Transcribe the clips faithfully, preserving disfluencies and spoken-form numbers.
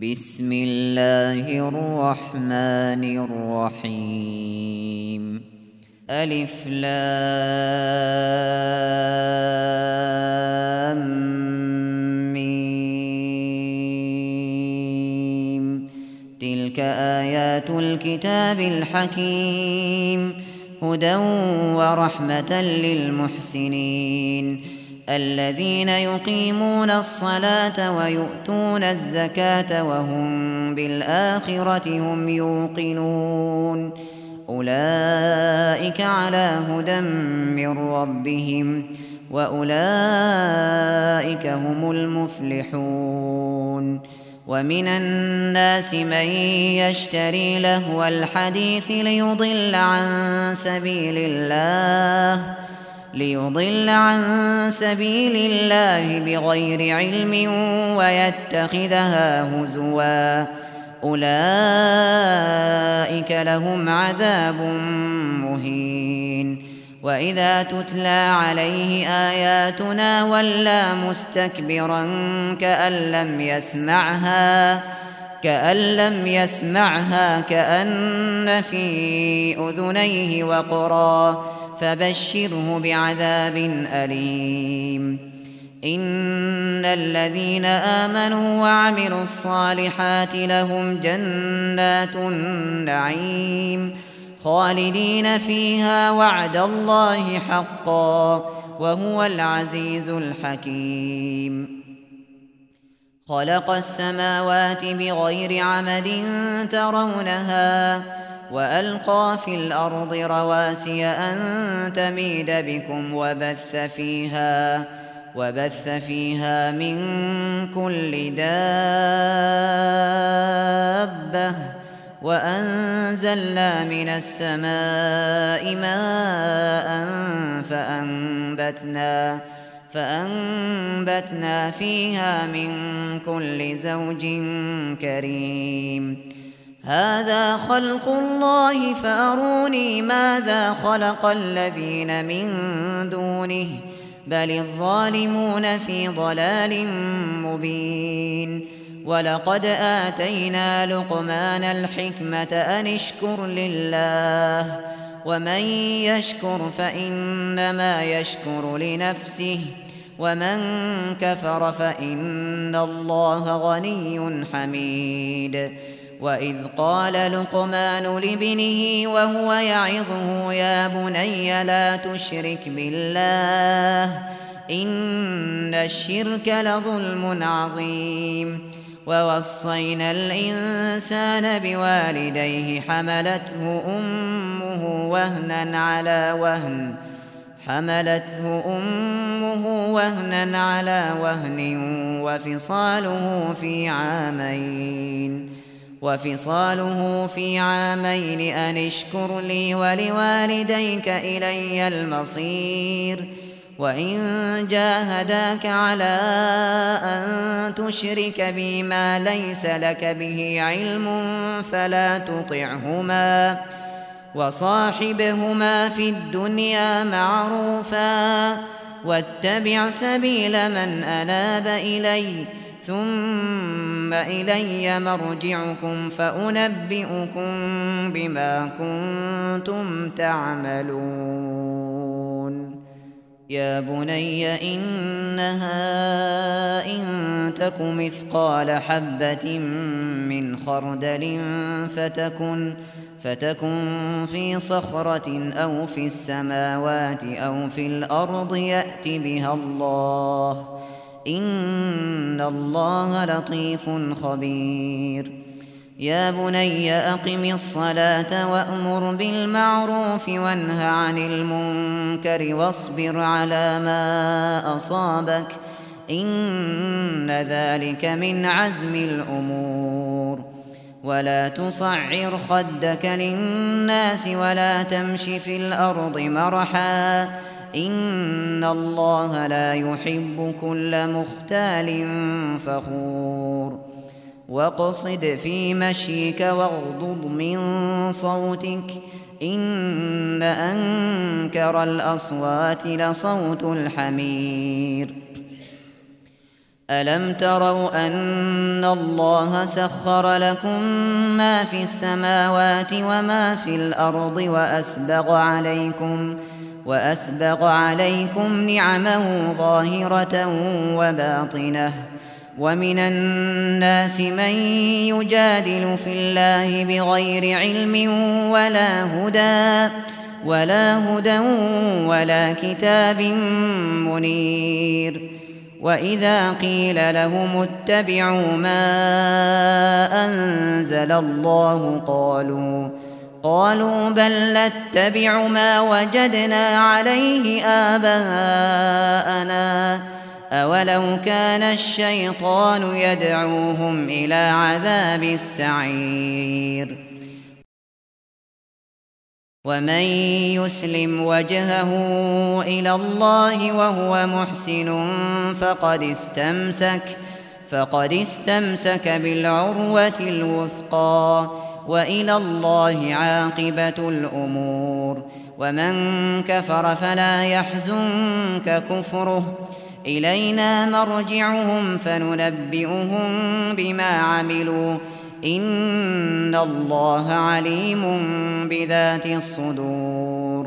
بسم الله الرحمن الرحيم ألف لام ميم تلك آيات الكتاب الحكيم هدى ورحمة للمحسنين الذين يقيمون الصلاة ويؤتون الزكاة وهم بالآخرة هم يوقنون أولئك على هدى من ربهم وأولئك هم المفلحون ومن الناس من يشتري لهو الحديث ليضل عن سبيل الله ليضل عن سبيل الله بغير علم ويتخذها هزوا أولئك لهم عذاب مهين وإذا تتلى عليه آياتنا ولى مستكبرا كأن لم يسمعها كأن لم يسمعها كأن في أذنيه وقرا فبشره بعذاب أليم إن الذين آمنوا وعملوا الصالحات لهم جنات النعيم خالدين فيها وعد الله حقا وهو العزيز الحكيم خلق السماوات بغير عمد ترونها وألقى في الأرض رواسي أن تميد بكم وبث فيها وبث فيها من كل دابة وأنزلنا من السماء ماء فأنبتنا فأنبتنا فيها من كل زوج كريم هذا خلق الله فأروني ماذا خلق الذين من دونه بل الظالمون في ضلال مبين ولقد آتينا لقمان الحكمة أن اشكر لله ومن يشكر فإنما يشكر لنفسه ومن كفر فإن الله غني حميد وإذ قال لقمان لابنه وهو يعظه يا بني لا تشرك بالله إن الشرك لظلم عظيم ووصينا الإنسان بوالديه حملته أمه وهنا على وهن حملته أمه وهنا على وهن وفصاله في عامين وفصاله في عامين أن اشكر لي ولوالديك إلي المصير وإن جاهداك على أن تشرك بي ما ليس لك به علم فلا تطعهما وصاحبهما في الدنيا معروفا واتبع سبيل من أناب إلي ثم إلي مرجعكم فأنبئكم بما كنتم تعملون يا بني إنها إن تك مثقال حبة من خردل فتكن فتكن في صخرة أو في السماوات أو في الأرض يأت بها الله إن الله لطيف خبير يا بني أقم الصلاة وأمر بالمعروف وانه عن المنكر واصبر على ما أصابك إن ذلك من عزم الأمور ولا تصعر خدك للناس ولا تمش في الأرض مرحا إن الله لا يحب كل مختال فخور واقصد في مشيك واغضض من صوتك إن أنكر الأصوات لصوت الحمير ألم تروا أن الله سخر لكم ما في السماوات وما في الأرض وأسبغ عليكم وأسبغ عليكم نعمه ظاهرة وباطنة ومن الناس من يجادل في الله بغير علم ولا هدى ولا هدى ولا كتاب منير وإذا قيل لهم اتبعوا ما أنزل الله قالوا قالوا بل نتبع ما وجدنا عليه آباءنا أولو كان الشيطان يدعوهم إلى عذاب السعير ومن يسلم وجهه إلى الله وهو محسن فقد استمسك فقد استمسك بالعروة الوثقى وإلى الله عاقبة الأمور ومن كفر فلا يحزنك كفره إلينا مرجعهم فننبئهم بما عملوا إن الله عليم بذات الصدور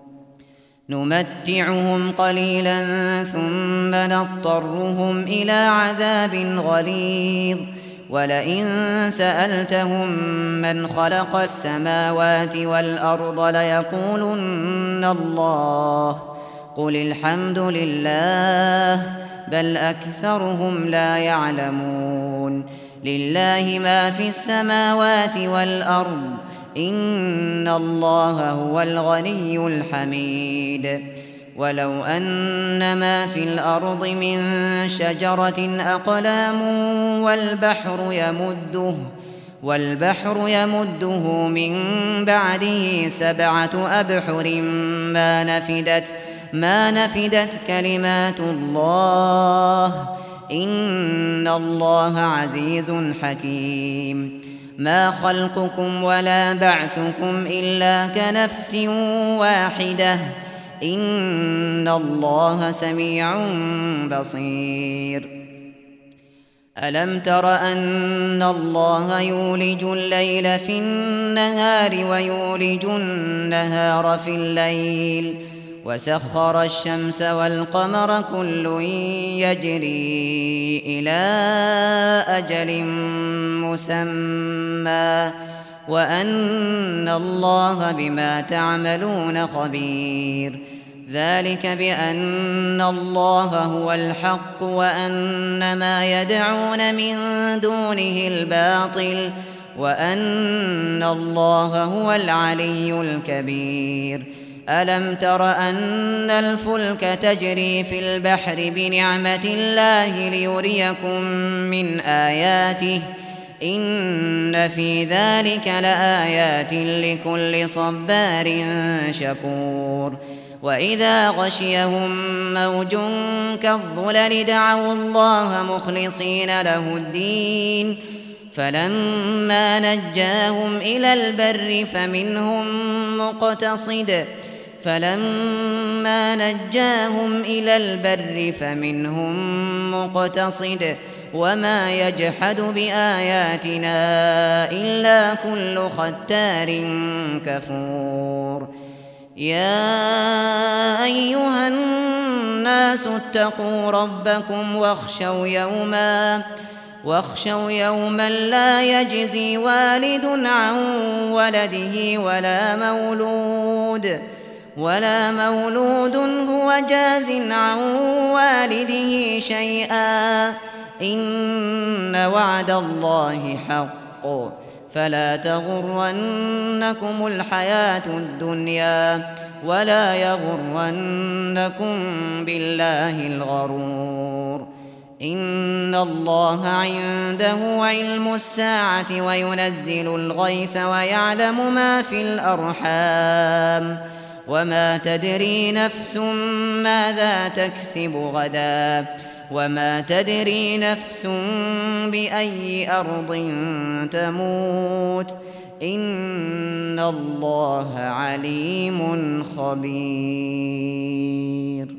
نمتعهم قليلا ثم نضطرهم إلى عذاب غليظ ولئن سألتهم من خلق السماوات والأرض ليقولن الله قل الحمد لله بل أكثرهم لا يعلمون لله ما في السماوات والأرض إن الله هو الغني الحميد ولو أن ما في الأرض من شجرة أقلام والبحر يمده والبحر يمده من بعده سبعة أبحر ما نفدت ما نفدت كلمات الله إن الله عزيز حكيم ما خلقكم ولا بعثكم إلا كنفس واحدة إن الله سميع بصير ألم تر أن الله يولج الليل في النهار ويولج النهار في الليل وسخر الشمس والقمر كل يجري إلى أجل مسمى وأن الله بما تعملون خبير ذلك بأن الله هو الحق وأن ما يدعون من دونه الباطل وأن الله هو العلي الكبير ألم تر أن الفلك تجري في البحر بنعمة الله ليريكم من آياته إن في ذلك لآيات لكل صبار شكور وإذا غشيهم موج كالظلل دعوا الله مخلصين له الدين فلما نجاهم إلى البر فمنهم مقتصد فلما نجاهم إلى البر فمنهم مقتصد وما يجحد بآياتنا إلا كل ختار كفور يا أيها الناس اتقوا ربكم واخشوا يوما واخشوا يوما لا يجزي والد عن ولده ولا مولود ولا مولود هو جاز عن والده شيئا إن وعد الله حق فلا تغرنكم الحياة الدنيا ولا يغرنكم بالله الغرور إن الله عنده علم الساعة وينزل الغيث ويعلم ما في الأرحام وما تدري نفس ماذا تكسب غدا وما تدري نفس بأي أرض تموت إن الله عليم خبير